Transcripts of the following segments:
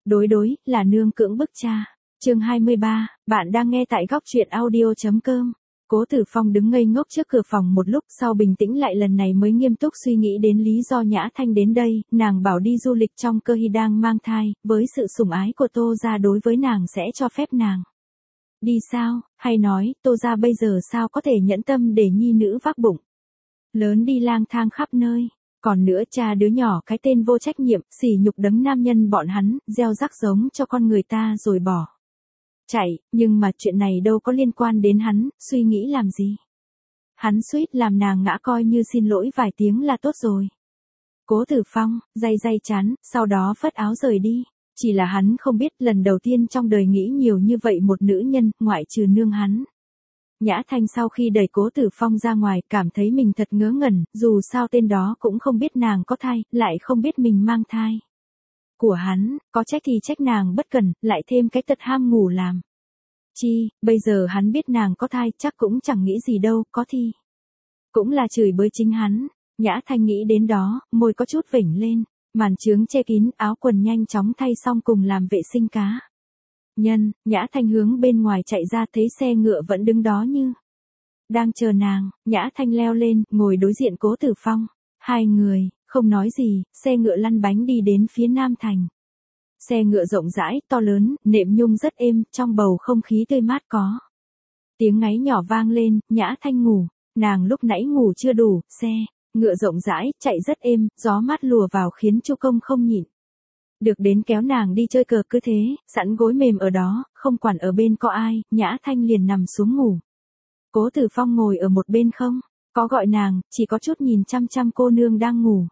Đối, là nương cưỡng bức cha. Chương 23, bạn đang nghe tại góc truyện audio.com. Cố Tử Phong đứng ngây ngốc trước cửa phòng một lúc, sau bình tĩnh lại lần này mới nghiêm túc suy nghĩ đến lý do Nhã Thanh đến đây. Nàng bảo đi du lịch trong cơ hy đang mang thai, với sự sủng ái của Tô gia đối với nàng sẽ cho phép nàng đi sao, hay nói, Tô gia bây giờ sao có thể nhẫn tâm để nhi nữ vác bụng lớn đi lang thang khắp nơi. Còn nữa, cha đứa nhỏ cái tên vô trách nhiệm, sỉ nhục đấng nam nhân bọn hắn, gieo rắc giống cho con người ta rồi bỏ chạy, nhưng mà chuyện này đâu có liên quan đến hắn, suy nghĩ làm gì. Hắn suýt làm nàng ngã, coi như xin lỗi vài tiếng là tốt rồi. Cố Tử Phong, day chán, sau đó phất áo rời đi. Chỉ là hắn không biết, lần đầu tiên trong đời nghĩ nhiều như vậy một nữ nhân, ngoại trừ nương hắn. Nhã Thanh sau khi đẩy Cố Tử Phong ra ngoài, cảm thấy mình thật ngớ ngẩn, dù sao tên đó cũng không biết nàng có thai, lại không biết mình mang thai của hắn, có trách thì trách nàng bất cần, lại thêm cái tật ham ngủ làm chi, bây giờ hắn biết nàng có thai, chắc cũng chẳng nghĩ gì đâu, có thì cũng là chửi bới chính hắn. Nhã Thanh nghĩ đến đó, môi có chút vểnh lên, màn trướng che kín, áo quần nhanh chóng thay xong cùng làm vệ sinh cá nhân. Nhã Thanh hướng bên ngoài chạy ra, thấy xe ngựa vẫn đứng đó như đang chờ nàng. Nhã Thanh leo lên, ngồi đối diện Cố Tử Phong. Hai người không nói gì, xe ngựa lăn bánh đi đến phía Nam Thành. Xe ngựa rộng rãi, to lớn, nệm nhung rất êm, trong bầu không khí tươi mát có tiếng ngáy nhỏ vang lên. Nhã Thanh ngủ, nàng lúc nãy ngủ chưa đủ, xe ngựa rộng rãi, chạy rất êm, gió mát lùa vào khiến Chu Công không nhịn được đến kéo nàng đi chơi cờ. Cứ thế, sẵn gối mềm ở đó, không quản ở bên có ai, Nhã Thanh liền nằm xuống ngủ. Cố Tử Phong ngồi ở một bên không có gọi nàng, chỉ có chút nhìn chăm chăm cô nương đang ngủ.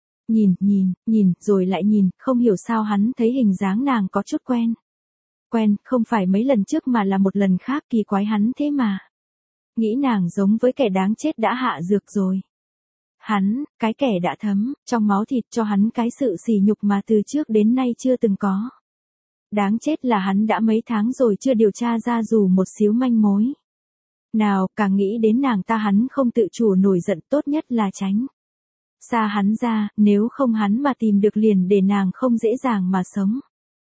Nhìn, rồi lại nhìn, không hiểu sao hắn thấy hình dáng nàng có chút quen, không phải mấy lần trước mà là một lần khác, kỳ quái hắn thế mà nghĩ nàng giống với kẻ đáng chết đã hạ dược rồi. Hắn, cái kẻ đã thấm trong máu thịt cho hắn cái sự sỉ nhục mà từ trước đến nay chưa từng có. Đáng chết là hắn đã mấy tháng rồi chưa điều tra ra dù một xíu manh mối nào. Càng nghĩ đến nàng ta hắn không tự chủ nổi giận, tốt nhất là tránh xa hắn ra, nếu không hắn mà tìm được liền để nàng không dễ dàng mà sống.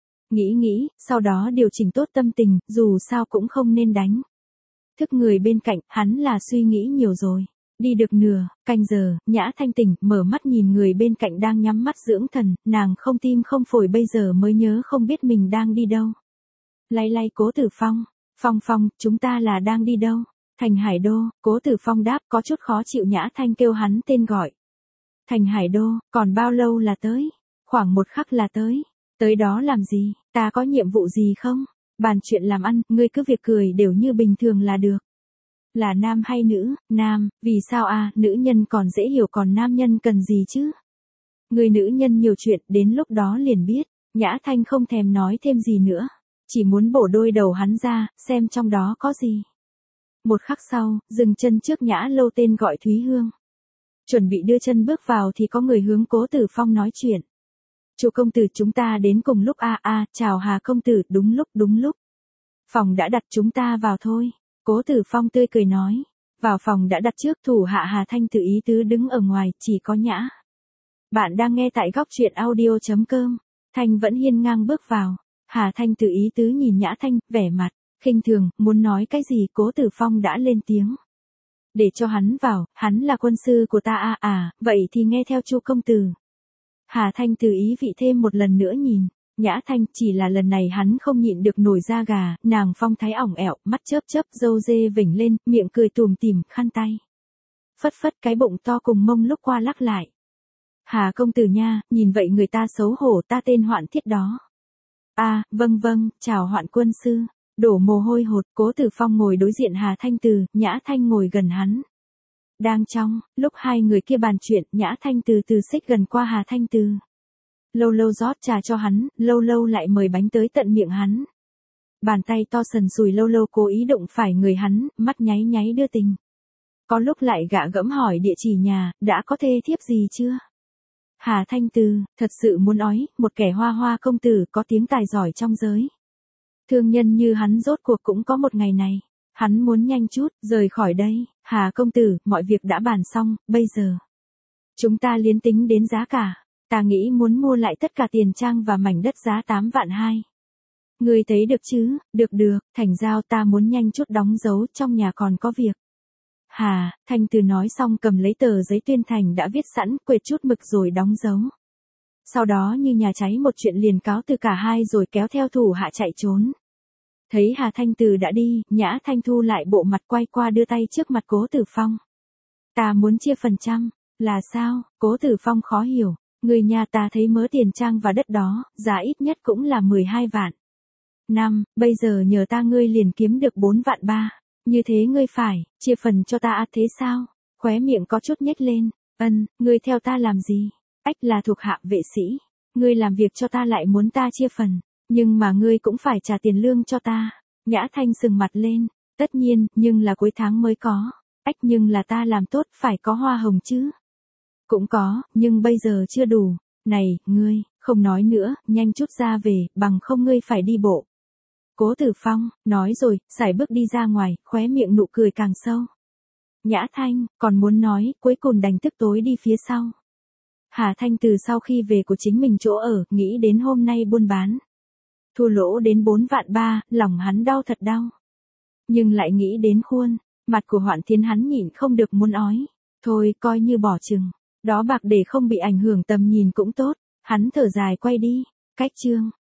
Nghĩ, sau đó điều chỉnh tốt tâm tình, dù sao cũng không nên đánh thức người bên cạnh, hắn là suy nghĩ nhiều rồi. Đi được nửa canh giờ, Nhã Thanh tỉnh, mở mắt nhìn người bên cạnh đang nhắm mắt dưỡng thần, nàng không tim không phổi bây giờ mới nhớ không biết mình đang đi đâu. Lay Cố Tử Phong, Phong, chúng ta là đang đi đâu? Thành Hải Đô. Cố Tử Phong đáp, có chút khó chịu. Nhã Thanh kêu hắn tên gọi. Thành Hải Đô, còn bao lâu là tới? Khoảng một khắc là tới. Tới đó làm gì? Ta có nhiệm vụ gì không? Bàn chuyện làm ăn, ngươi cứ việc cười đều như bình thường là được. Là nam hay nữ? Nam, vì sao à, nữ nhân còn dễ hiểu, còn nam nhân cần gì chứ? Người nữ nhân nhiều chuyện, đến lúc đó liền biết. Nhã Thanh không thèm nói thêm gì nữa, chỉ muốn bổ đôi đầu hắn ra, xem trong đó có gì. Một khắc sau, dừng chân trước nhã lâu tên gọi Thúy Hương. Chuẩn bị đưa chân bước vào thì có người hướng Cố Tử Phong nói chuyện. Chu công tử, chúng ta đến cùng lúc chào Hà công tử, đúng lúc. Phòng đã đặt, chúng ta vào thôi. Cố Tử Phong tươi cười nói. Vào phòng đã đặt trước, thủ hạ Hà Thanh Từ ý tứ đứng ở ngoài, chỉ có Nhã. Bạn đang nghe tại góc truyện audio.com. Thanh vẫn hiên ngang bước vào. Hà Thanh Từ ý tứ nhìn Nhã Thanh, vẻ mặt khinh thường, muốn nói cái gì. Cố Tử Phong đã lên tiếng. Để cho hắn vào, hắn là quân sư của ta vậy thì nghe theo Chu công tử. Hà Thanh Từ ý vị thêm một lần nữa nhìn Nhã Thanh, chỉ là lần này hắn không nhịn được nổi da gà, nàng phong thái ỏng ẻo, mắt chớp, râu dê vểnh lên, miệng cười tùm tìm, khăn tay phất cái bụng to cùng mông lúc qua lắc lại. Hà công tử nha, nhìn vậy người ta xấu hổ, ta tên Hoạn Thiết đó. Vâng, chào Hoạn quân sư. Đổ mồ hôi hột. Cố Tử Phong ngồi đối diện Hà Thanh Từ, Nhã Thanh ngồi gần hắn. Đang trong lúc hai người kia bàn chuyện, Nhã Thanh từ từ xích gần qua Hà Thanh Từ. Lâu rót trà cho hắn, lâu lại mời bánh tới tận miệng hắn. Bàn tay to sần sùi lâu cố ý đụng phải người hắn, mắt nháy đưa tình. Có lúc lại gạ gẫm hỏi địa chỉ nhà, đã có thê thiếp gì chưa? Hà Thanh Từ, thật sự muốn nói, một kẻ hoa công tử có tiếng tài giỏi trong giới thương nhân như hắn rốt cuộc cũng có một ngày này. Hắn muốn nhanh chút rời khỏi đây. Hà công tử, mọi việc đã bàn xong, bây giờ chúng ta liến tính đến giá cả. Ta nghĩ muốn mua lại tất cả tiền trang và mảnh đất giá 8 vạn 2. Ngươi thấy được chứ, được, Thành Giao ta muốn nhanh chút đóng dấu trong nhà còn có việc. Hà, Thanh Từ nói xong cầm lấy tờ giấy tuyên thành đã viết sẵn, quệt chút mực rồi đóng dấu. Sau đó như nhà cháy một chuyện liền cáo từ cả hai rồi kéo theo thủ hạ chạy trốn. Thấy Hà Thanh Từ đã đi, Nhã Thanh thu lại bộ mặt quay qua đưa tay trước mặt Cố Tử Phong. Ta muốn chia phần trăm, là sao? Cố Tử Phong khó hiểu, người nhà ta thấy mớ tiền trang và đất đó, giá ít nhất cũng là 12 vạn. Bây giờ nhờ ta ngươi liền kiếm được 4 vạn 3, như thế ngươi phải, chia phần cho ta thế sao? Khóe miệng có chút nhếch lên, ngươi theo ta làm gì? Ách là thuộc hạ vệ sĩ, ngươi làm việc cho ta lại muốn ta chia phần, nhưng mà ngươi cũng phải trả tiền lương cho ta. Nhã Thanh sừng mặt lên, tất nhiên, nhưng là cuối tháng mới có. Ách nhưng là ta làm tốt phải có hoa hồng chứ. Cũng có, nhưng bây giờ chưa đủ. Này, ngươi, không nói nữa, nhanh chút ra về, bằng không ngươi phải đi bộ. Cố Tử Phong, nói rồi, sải bước đi ra ngoài, khóe miệng nụ cười càng sâu. Nhã Thanh, còn muốn nói, cuối cùng đành tức tối đi phía sau. Hà Thanh từ sau khi về của chính mình chỗ ở, nghĩ đến hôm nay buôn bán. Thua lỗ đến 4 vạn 3, lòng hắn đau thật đau. Nhưng lại nghĩ đến khuôn, mặt của Hoạn Thiên hắn nhịn không được muốn ói. Thôi, coi như bỏ chừng. Đó bạc để không bị ảnh hưởng tầm nhìn cũng tốt. Hắn thở dài quay đi. Cách chương